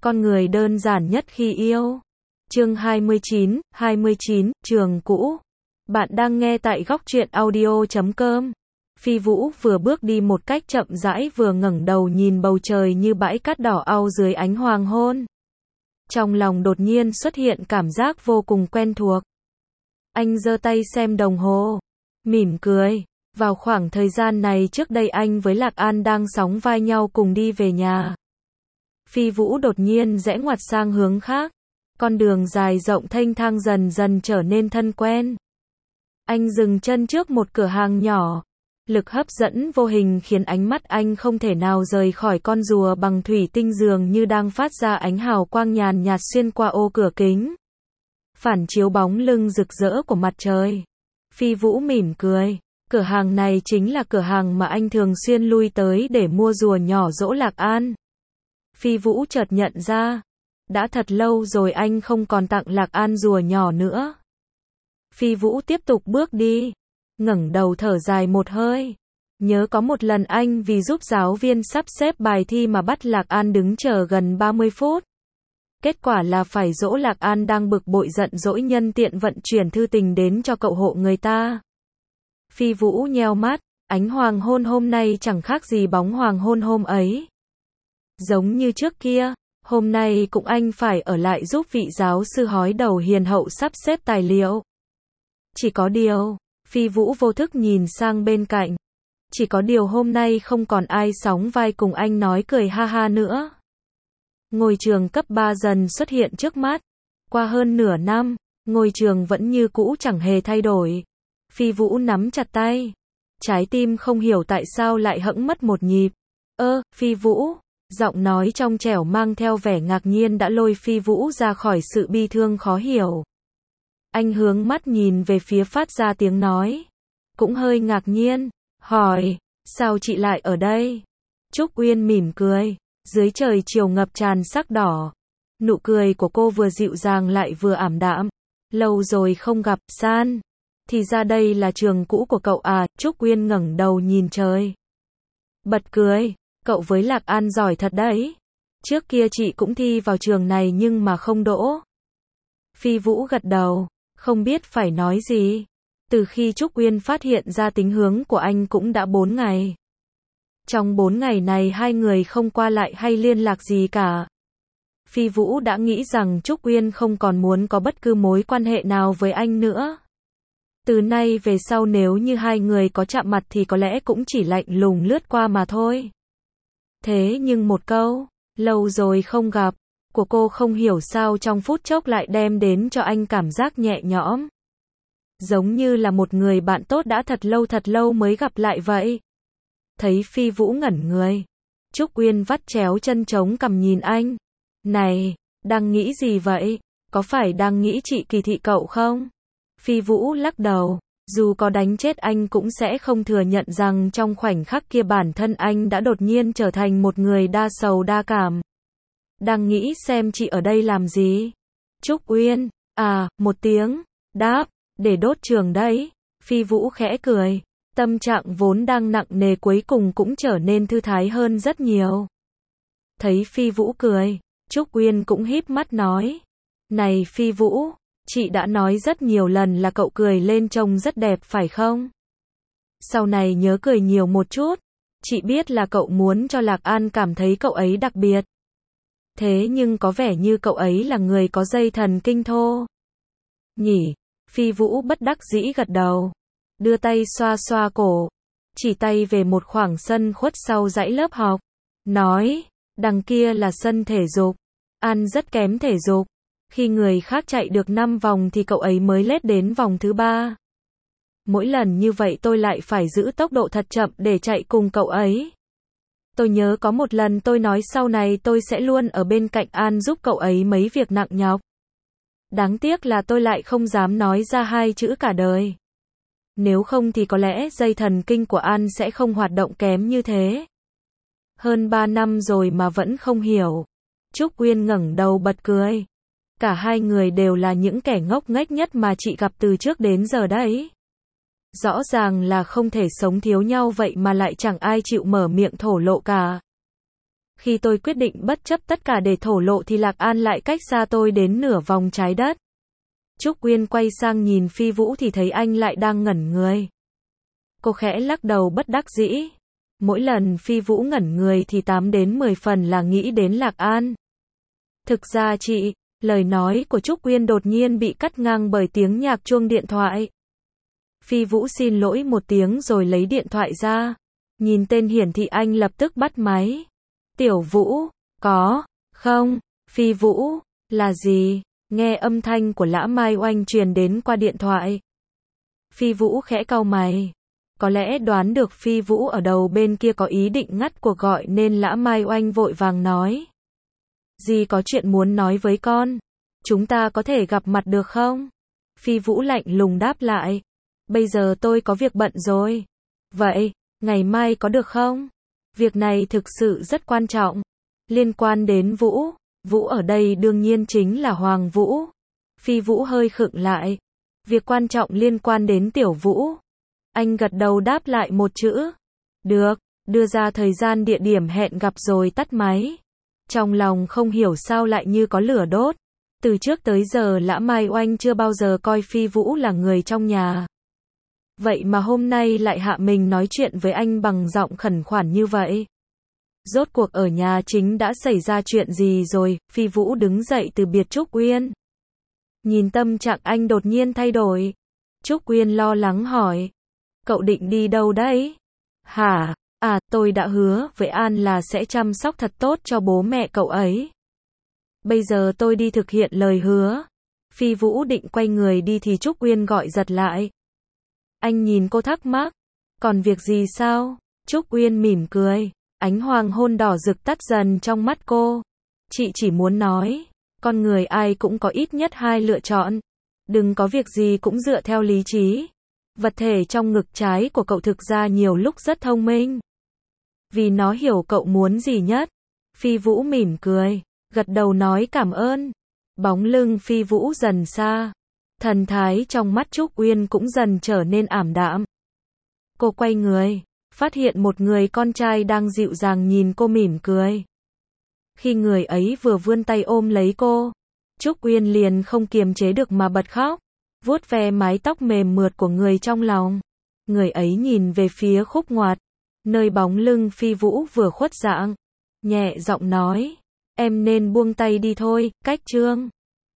Con người đơn giản nhất khi yêu. Chương 29, trường cũ. Bạn đang nghe tại góc truyện audio.com. Phi Vũ vừa bước đi một cách chậm rãi vừa ngẩng đầu nhìn bầu trời như bãi cát đỏ au dưới ánh hoàng hôn. Trong lòng đột nhiên xuất hiện cảm giác vô cùng quen thuộc. Anh giơ tay xem đồng hồ, mỉm cười. Vào khoảng thời gian này trước đây anh với Lạc An đang sóng vai nhau cùng đi về nhà. Phi Vũ đột nhiên rẽ ngoặt sang hướng khác. Con đường dài rộng thênh thang dần dần trở nên thân quen. Anh dừng chân trước một cửa hàng nhỏ. Lực hấp dẫn vô hình khiến ánh mắt anh không thể nào rời khỏi con rùa bằng thủy tinh dường như đang phát ra ánh hào quang nhàn nhạt xuyên qua ô cửa kính, phản chiếu bóng lưng rực rỡ của mặt trời. Phi Vũ mỉm cười. Cửa hàng này chính là cửa hàng mà anh thường xuyên lui tới để mua rùa nhỏ dỗ Lạc An. Phi Vũ chợt nhận ra, đã thật lâu rồi anh không còn tặng Lạc An rùa nhỏ nữa. Phi Vũ tiếp tục bước đi, ngẩng đầu thở dài một hơi. Nhớ có một lần anh vì giúp giáo viên sắp xếp bài thi mà bắt Lạc An đứng chờ gần 30 phút. Kết quả là phải dỗ Lạc An đang bực bội giận dỗi nhân tiện vận chuyển thư tình đến cho cậu hộ người ta. Phi Vũ nheo mắt, ánh hoàng hôn hôm nay chẳng khác gì bóng hoàng hôn hôm ấy. Giống như trước kia, hôm nay cũng anh phải ở lại giúp vị giáo sư hói đầu hiền hậu sắp xếp tài liệu. Chỉ có điều, Phi Vũ vô thức nhìn sang bên cạnh. Chỉ có điều hôm nay không còn ai sóng vai cùng anh nói cười ha ha nữa. Ngôi trường cấp 3 dần xuất hiện trước mắt. Qua hơn nửa năm, ngôi trường vẫn như cũ chẳng hề thay đổi. Phi Vũ nắm chặt tay. Trái tim không hiểu tại sao lại hẫng mất một nhịp. Phi Vũ. Giọng nói trong trẻo mang theo vẻ ngạc nhiên đã lôi Phi Vũ ra khỏi sự bi thương khó hiểu. Anh hướng mắt nhìn về phía phát ra tiếng nói. Cũng hơi ngạc nhiên, hỏi, sao chị lại ở đây? Trúc Uyên mỉm cười, dưới trời chiều ngập tràn sắc đỏ. Nụ cười của cô vừa dịu dàng lại vừa ảm đạm. Lâu rồi không gặp, San. Thì ra đây là trường cũ của cậu à? Trúc Uyên ngẩng đầu nhìn trời. Bật cười. Cậu với Lạc An giỏi thật đấy. Trước kia chị cũng thi vào trường này nhưng mà không đỗ. Phi Vũ gật đầu, không biết phải nói gì. Từ khi Trúc Uyên phát hiện ra tính hướng của anh cũng đã 4 ngày. Trong 4 ngày này hai người không qua lại hay liên lạc gì cả. Phi Vũ đã nghĩ rằng Trúc Uyên không còn muốn có bất cứ mối quan hệ nào với anh nữa. Từ nay về sau nếu như hai người có chạm mặt thì có lẽ cũng chỉ lạnh lùng lướt qua mà thôi. Thế nhưng một câu, lâu rồi không gặp, của cô không hiểu sao trong phút chốc lại đem đến cho anh cảm giác nhẹ nhõm. Giống như là một người bạn tốt đã thật lâu mới gặp lại vậy. Thấy Phi Vũ ngẩn người. Trúc Uyên vắt chéo chân chống cằm nhìn anh. Này, đang nghĩ gì vậy? Có phải đang nghĩ chị kỳ thị cậu không? Phi Vũ lắc đầu. Dù có đánh chết anh cũng sẽ không thừa nhận rằng trong khoảnh khắc kia bản thân anh đã đột nhiên trở thành một người đa sầu đa cảm. Đang nghĩ xem chị ở đây làm gì? Trúc Uyên, một tiếng, đáp, để đốt trường đấy. Phi Vũ khẽ cười, tâm trạng vốn đang nặng nề cuối cùng cũng trở nên thư thái hơn rất nhiều. Thấy Phi Vũ cười, Trúc Uyên cũng híp mắt nói, này Phi Vũ, chị đã nói rất nhiều lần là cậu cười lên trông rất đẹp phải không? Sau này nhớ cười nhiều một chút. Chị biết là cậu muốn cho Lạc An cảm thấy cậu ấy đặc biệt. Thế nhưng có vẻ như cậu ấy là người có dây thần kinh thô. Nhỉ? Phi Vũ bất đắc dĩ gật đầu. Đưa tay xoa xoa cổ. Chỉ tay về một khoảng sân khuất sau dãy lớp học. Nói, đằng kia là sân thể dục. An rất kém thể dục. Khi người khác chạy được 5 vòng thì cậu ấy mới lết đến vòng thứ 3. Mỗi lần như vậy tôi lại phải giữ tốc độ thật chậm để chạy cùng cậu ấy. Tôi nhớ có một lần tôi nói sau này tôi sẽ luôn ở bên cạnh An giúp cậu ấy mấy việc nặng nhọc. Đáng tiếc là tôi lại không dám nói ra hai chữ cả đời. Nếu không thì có lẽ dây thần kinh của An sẽ không hoạt động kém như thế. Hơn 3 năm rồi mà vẫn không hiểu. Trúc Uyên ngẩng đầu bật cười. Cả hai người đều là những kẻ ngốc nghếch nhất mà chị gặp từ trước đến giờ đấy. Rõ ràng là không thể sống thiếu nhau vậy mà lại chẳng ai chịu mở miệng thổ lộ cả. Khi tôi quyết định bất chấp tất cả để thổ lộ thì Lạc An lại cách xa tôi đến nửa vòng trái đất. Trúc Uyên quay sang nhìn Phi Vũ thì thấy anh lại đang ngẩn người. Cô khẽ lắc đầu bất đắc dĩ. Mỗi lần Phi Vũ ngẩn người thì 8 đến 10 phần là nghĩ đến Lạc An. Thực ra chị, lời nói của Trúc Uyên đột nhiên bị cắt ngang bởi tiếng nhạc chuông điện thoại. Phi Vũ xin lỗi một tiếng rồi lấy điện thoại ra. Nhìn tên hiển thị anh lập tức bắt máy. Tiểu Vũ, có, không, Phi Vũ, là gì? Nghe âm thanh của Lã Mai Oanh truyền đến qua điện thoại. Phi Vũ khẽ cau mày. Có lẽ đoán được Phi Vũ ở đầu bên kia có ý định ngắt cuộc gọi nên Lã Mai Oanh vội vàng nói. Dì có chuyện muốn nói với con. Chúng ta có thể gặp mặt được không? Phi Vũ lạnh lùng đáp lại. Bây giờ tôi có việc bận rồi. Vậy, ngày mai có được không? Việc này thực sự rất quan trọng. Liên quan đến Vũ. Vũ ở đây đương nhiên chính là Hoàng Vũ. Phi Vũ hơi khựng lại. Việc quan trọng liên quan đến Tiểu Vũ. Anh gật đầu đáp lại một chữ. Được, đưa ra thời gian địa điểm hẹn gặp rồi tắt máy. Trong lòng không hiểu sao lại như có lửa đốt. Từ trước tới giờ Lã Mai Oanh chưa bao giờ coi Phi Vũ là người trong nhà. Vậy mà hôm nay lại hạ mình nói chuyện với anh bằng giọng khẩn khoản như vậy. Rốt cuộc ở nhà chính đã xảy ra chuyện gì rồi? Phi Vũ đứng dậy từ biệt Trúc Uyên. Nhìn tâm trạng anh đột nhiên thay đổi. Trúc Uyên lo lắng hỏi. Cậu định đi đâu đấy? Hả? À, tôi đã hứa với An là sẽ chăm sóc thật tốt cho bố mẹ cậu ấy. Bây giờ tôi đi thực hiện lời hứa. Phi Vũ định quay người đi thì Trúc Uyên gọi giật lại. Anh nhìn cô thắc mắc. Còn việc gì sao? Trúc Uyên mỉm cười. Ánh hoàng hôn đỏ rực tắt dần trong mắt cô. Chị chỉ muốn nói, con người ai cũng có ít nhất 2 lựa chọn. Đừng có việc gì cũng dựa theo lý trí. Vật thể trong ngực trái của cậu thực ra nhiều lúc rất thông minh. Vì nó hiểu cậu muốn gì nhất. Phi Vũ mỉm cười, gật đầu nói cảm ơn. Bóng lưng Phi Vũ dần xa. Thần thái trong mắt Trúc Uyên cũng dần trở nên ảm đạm. Cô quay người, phát hiện một người con trai đang dịu dàng nhìn cô mỉm cười. Khi người ấy vừa vươn tay ôm lấy cô, Trúc Uyên liền không kiềm chế được mà bật khóc, vuốt ve mái tóc mềm mượt của người trong lòng. Người ấy nhìn về phía khúc ngoặt, nơi bóng lưng Phi Vũ vừa khuất dạng, nhẹ giọng nói, em nên buông tay đi thôi, cách chương.